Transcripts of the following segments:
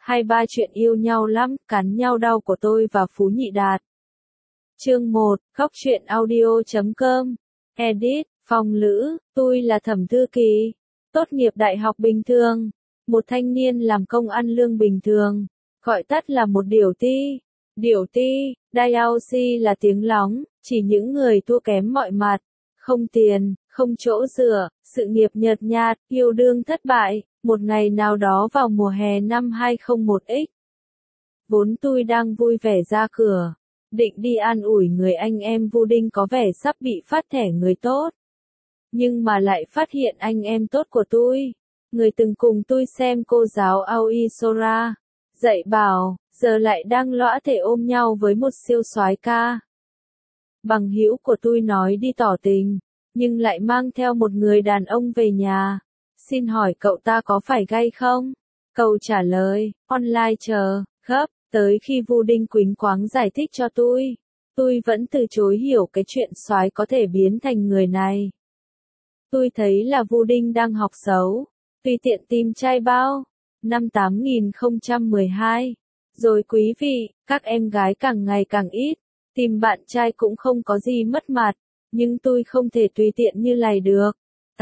23 chuyện yêu nhau lắm, cắn nhau đau của tôi và Phú Nhị Đạt. Chương 1, Góc truyện audio.com. Edit, Phong Lữ, tôi là Thẩm Thư Kỳ. Tốt nghiệp đại học bình thường. Một thanh niên làm công ăn lương bình thường. Gọi tắt là một điểu ti. Điểu ti, Diausi là tiếng lóng, chỉ những người thua kém mọi mặt. Không tiền, không chỗ dựa, sự nghiệp nhợt nhạt, yêu đương thất bại. Một ngày nào đó vào mùa hè năm 2001X. Vốn tôi đang vui vẻ ra cửa, định đi an ủi người anh em Vu Đinh có vẻ sắp bị phát thẻ người tốt. Nhưng mà lại phát hiện anh em tốt của tôi, người từng cùng tôi xem cô giáo Aoi Sora, dạy bảo, giờ lại đang lõa thể ôm nhau với một siêu soái ca. Bằng hữu của tôi nói đi tỏ tình, nhưng lại mang theo một người đàn ông về nhà. Xin hỏi cậu ta có phải gay không? Câu trả lời, online chờ, gấp, tới khi Vu Đinh quýnh quáng giải thích cho tôi vẫn từ chối hiểu cái chuyện soái có thể biến thành người này. Tôi thấy là Vu Đinh đang học xấu, tùy tiện tìm trai bao. Năm 8012. Rồi quý vị, các em gái càng ngày càng ít, tìm bạn trai cũng không có gì mất mặt, nhưng tôi không thể tùy tiện như này được.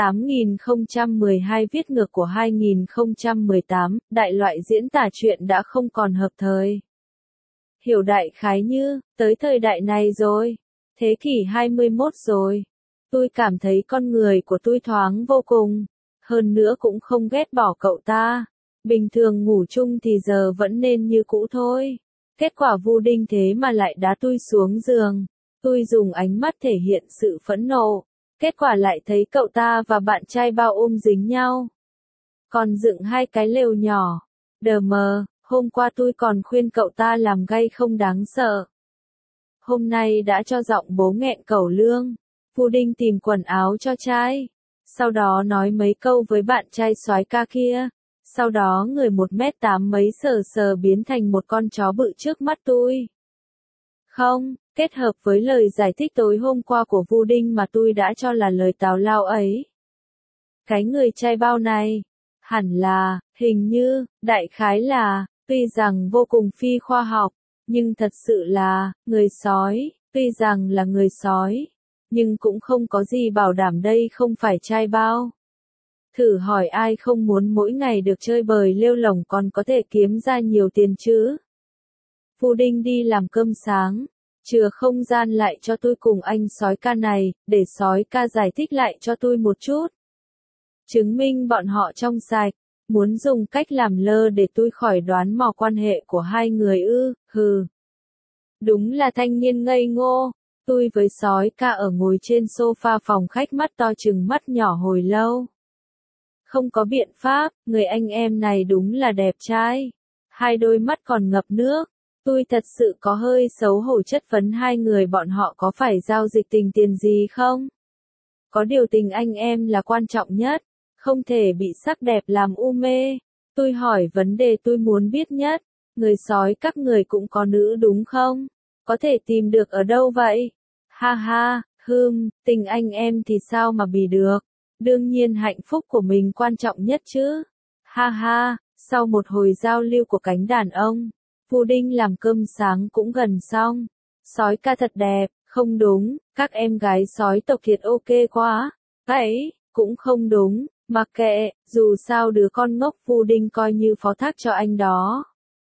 8012 viết ngược của 2018, đại loại diễn tả chuyện đã không còn hợp thời. Hiểu đại khái như, tới thời đại này rồi, thế kỷ 21 rồi. Tôi cảm thấy con người của tôi thoáng vô cùng, hơn nữa cũng không ghét bỏ cậu ta. Bình thường ngủ chung thì giờ vẫn nên như cũ thôi. Kết quả Vu Đinh thế mà lại đá tôi xuống giường. Tôi dùng ánh mắt thể hiện sự phẫn nộ. Kết quả lại thấy cậu ta và bạn trai bao ôm dính nhau. Còn dựng hai cái lều nhỏ. Đờ mờ, hôm qua tôi còn khuyên cậu ta làm gay không đáng sợ. Hôm nay đã cho giọng bố nghẹn cẩu lương. Vu Đinh tìm quần áo cho trai. Sau đó nói mấy câu với bạn trai soái ca kia. Sau đó người 1m8 mấy sờ sờ biến thành một con chó bự trước mắt tôi. Không, kết hợp với lời giải thích tối hôm qua của Vu Đinh mà tôi đã cho là lời tào lao ấy. Cái người trai bao này, hẳn là, hình như, đại khái là, tuy rằng vô cùng phi khoa học, nhưng thật sự là, người sói, tuy rằng là người sói, nhưng cũng không có gì bảo đảm đây không phải trai bao. Thử hỏi ai không muốn mỗi ngày được chơi bời lêu lổng còn có thể kiếm ra nhiều tiền chứ? Vu Đinh đi làm cơm sáng, chừa không gian lại cho tôi cùng anh sói ca này, để sói ca giải thích lại cho tôi một chút. Chứng minh bọn họ trong sạch, muốn dùng cách làm lơ để tôi khỏi đoán mò quan hệ của hai người ư, hừ. Đúng là thanh niên ngây ngô, tôi với sói ca ở ngồi trên sofa phòng khách mắt to chừng mắt nhỏ hồi lâu. Không có biện pháp, người anh em này đúng là đẹp trai. Hai đôi mắt còn ngập nước. Tôi thật sự có hơi xấu hổ chất vấn hai người bọn họ có phải giao dịch tình tiền gì không? Có điều tình anh em là quan trọng nhất, không thể bị sắc đẹp làm u mê. Tôi hỏi vấn đề tôi muốn biết nhất, người sói các người cũng có nữ đúng không? Có thể tìm được ở đâu vậy? Ha ha, tình anh em thì sao mà bì được? Đương nhiên hạnh phúc của mình quan trọng nhất chứ. Ha ha, sau một hồi giao lưu của cánh đàn ông, Vu Đinh làm cơm sáng cũng gần xong. Sói ca thật đẹp, không đúng, các em gái sói tộc thiệt ok quá. Ấy, cũng không đúng, mặc kệ, dù sao đứa con ngốc Vu Đinh coi như phó thác cho anh đó.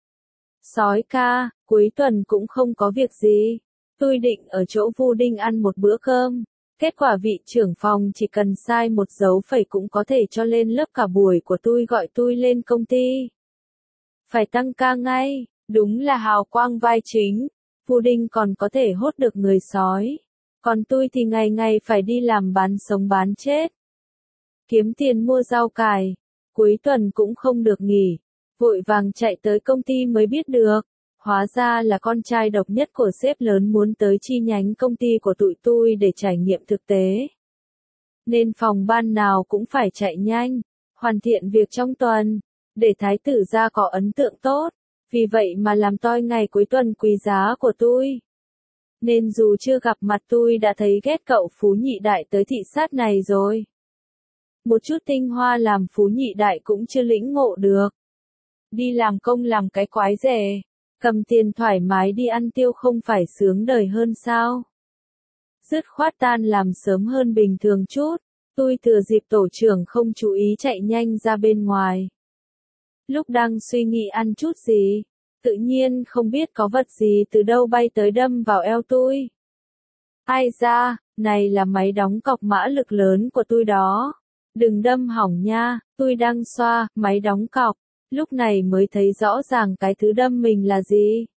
Sói ca, cuối tuần cũng không có việc gì. Tôi định ở chỗ Vu Đinh ăn một bữa cơm. Kết quả vị trưởng phòng chỉ cần sai một dấu phẩy cũng có thể cho lên lớp cả buổi của tôi gọi tôi lên công ty. Phải tăng ca ngay, đúng là hào quang vai chính. Vu Đinh còn có thể hốt được người sói. Còn tôi thì ngày ngày phải đi làm bán sống bán chết. Kiếm tiền mua rau cải. Cuối tuần cũng không được nghỉ. Vội vàng chạy tới công ty mới biết được. Hóa ra là con trai độc nhất của sếp lớn muốn tới chi nhánh công ty của tụi tôi để trải nghiệm thực tế. Nên phòng ban nào cũng phải chạy nhanh, hoàn thiện việc trong tuần, để thái tử gia có ấn tượng tốt. Vì vậy mà làm toi ngày cuối tuần quý giá của tôi. Nên dù chưa gặp mặt tôi đã thấy ghét cậu Phú Nhị Đại tới thị sát này rồi. Một chút tinh hoa làm Phú Nhị Đại cũng chưa lĩnh ngộ được. đi làm công làm cái quái rẻ, cầm tiền thoải mái đi ăn tiêu không phải sướng đời hơn sao? Dứt khoát tan làm sớm hơn bình thường chút, tôi thừa dịp tổ trưởng không chú ý chạy nhanh ra bên ngoài. Lúc đang suy nghĩ ăn chút gì, tự nhiên không biết có vật gì từ đâu bay tới đâm vào eo tôi. Ai da, này là máy đóng cọc mã lực lớn của tôi đó. Đừng đâm hỏng nha, tôi đang xoa, máy đóng cọc. Lúc này mới thấy rõ ràng cái thứ đâm mình là gì.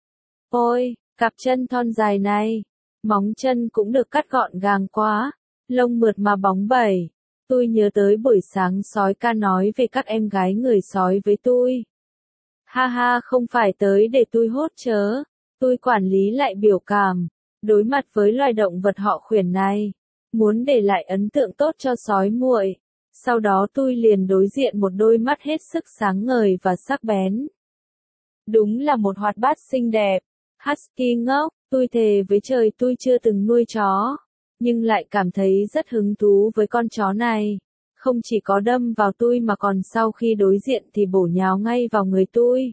Ôi, cặp chân thon dài này. Móng chân cũng được cắt gọn gàng quá. Lông mượt mà bóng bẩy. Tôi nhớ tới buổi sáng sói ca nói về các em gái người sói với tôi. Ha ha, không phải tới để tôi hốt chớ. Tôi quản lý lại biểu cảm. Đối mặt với loài động vật họ khuyển này, muốn để lại ấn tượng tốt cho sói muội. Sau đó tôi liền đối diện một đôi mắt hết sức sáng ngời và sắc bén. Đúng là một hoạt bát xinh đẹp. Husky ngốc, tôi thề với trời tôi chưa từng nuôi chó, nhưng lại cảm thấy rất hứng thú với con chó này. Không chỉ có đâm vào tôi mà còn sau khi đối diện thì bổ nhào ngay vào người tôi.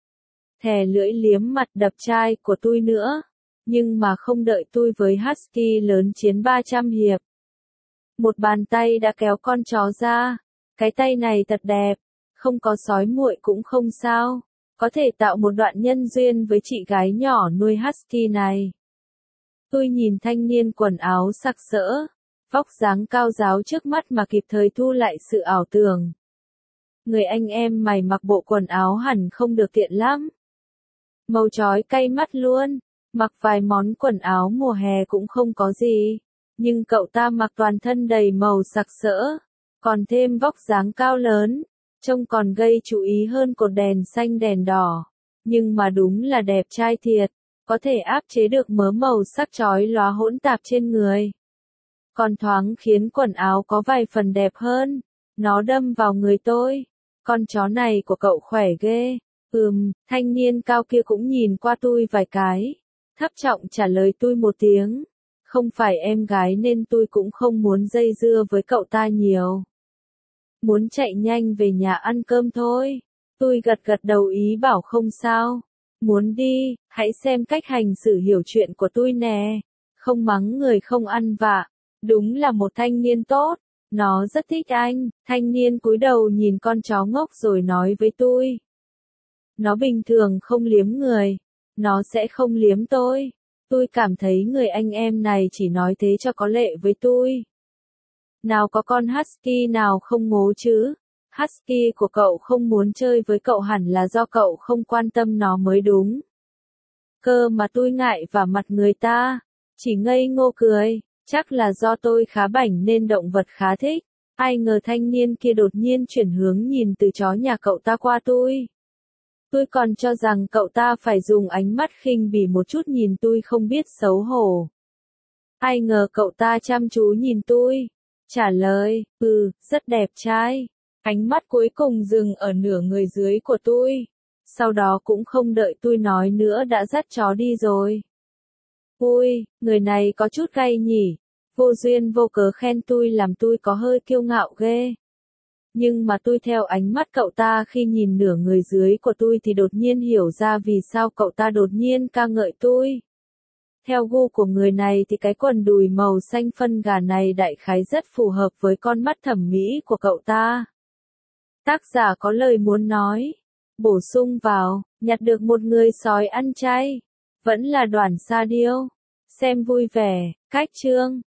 Thè lưỡi liếm mặt đập chai của tôi nữa. Nhưng mà không đợi tôi với Husky lớn chiến 300 hiệp. Một bàn tay đã kéo con chó ra. Cái tay này thật đẹp. Không có sói muội cũng không sao. Có thể tạo một đoạn nhân duyên với chị gái nhỏ nuôi Husky này. Tôi nhìn thanh niên quần áo sặc sỡ. Vóc dáng cao ráo trước mắt mà kịp thời thu lại sự ảo tưởng. Người anh em mày mặc bộ quần áo hẳn không được tiện lắm. Màu chói cay mắt luôn. Mặc vài món quần áo mùa hè cũng không có gì, nhưng cậu ta mặc toàn thân đầy màu sặc sỡ, còn thêm vóc dáng cao lớn, trông còn gây chú ý hơn cột đèn xanh đèn đỏ, nhưng mà đúng là đẹp trai thiệt, có thể áp chế được mớ màu sắc chói lóa hỗn tạp trên người. Còn thoáng khiến quần áo có vài phần đẹp hơn, nó đâm vào người tôi, con chó này của cậu khỏe ghê, thanh niên cao kia cũng nhìn qua tôi vài cái. Thấp trọng trả lời tôi một tiếng. Không phải em gái nên tôi cũng không muốn dây dưa với cậu ta nhiều. Muốn chạy nhanh về nhà ăn cơm thôi. Tôi gật gật đầu ý bảo không sao. Muốn đi, hãy xem cách hành xử hiểu chuyện của tôi nè. Không mắng người không ăn vạ. Đúng là một thanh niên tốt. Nó rất thích anh. Thanh niên cúi đầu nhìn con chó ngốc rồi nói với tôi. Nó bình thường không liếm người. Nó sẽ không liếm tôi. Tôi cảm thấy người anh em này chỉ nói thế cho có lệ với tôi. Nào có con Husky nào không ngố chứ. Husky của cậu không muốn chơi với cậu hẳn là do cậu không quan tâm nó mới đúng. Cơ mà tôi ngại vào mặt người ta. Chỉ ngây ngô cười. Chắc là do tôi khá bảnh nên động vật khá thích. Ai ngờ thanh niên kia đột nhiên chuyển hướng nhìn từ chó nhà cậu ta qua tôi. Tôi còn cho rằng cậu ta phải dùng ánh mắt khinh bỉ một chút nhìn tôi không biết xấu hổ. Ai ngờ cậu ta chăm chú nhìn tôi. Trả lời, rất đẹp trai. Ánh mắt cuối cùng dừng ở nửa người dưới của tôi. Sau đó cũng không đợi tôi nói nữa đã dắt chó đi rồi. Ui, người này có chút gay nhỉ. Vô duyên vô cớ khen tôi làm tôi có hơi kiêu ngạo ghê. Nhưng mà tôi theo ánh mắt cậu ta khi nhìn nửa người dưới của tôi thì đột nhiên hiểu ra vì sao cậu ta đột nhiên ca ngợi tôi. Theo gu của người này thì cái quần đùi màu xanh phân gà này đại khái rất phù hợp với con mắt thẩm mỹ của cậu ta. Tác giả có lời muốn nói. Bổ sung vào, nhặt được một người sói ăn chay. Vẫn là Đoàn Sa Điêu. Xem vui vẻ, cách chương.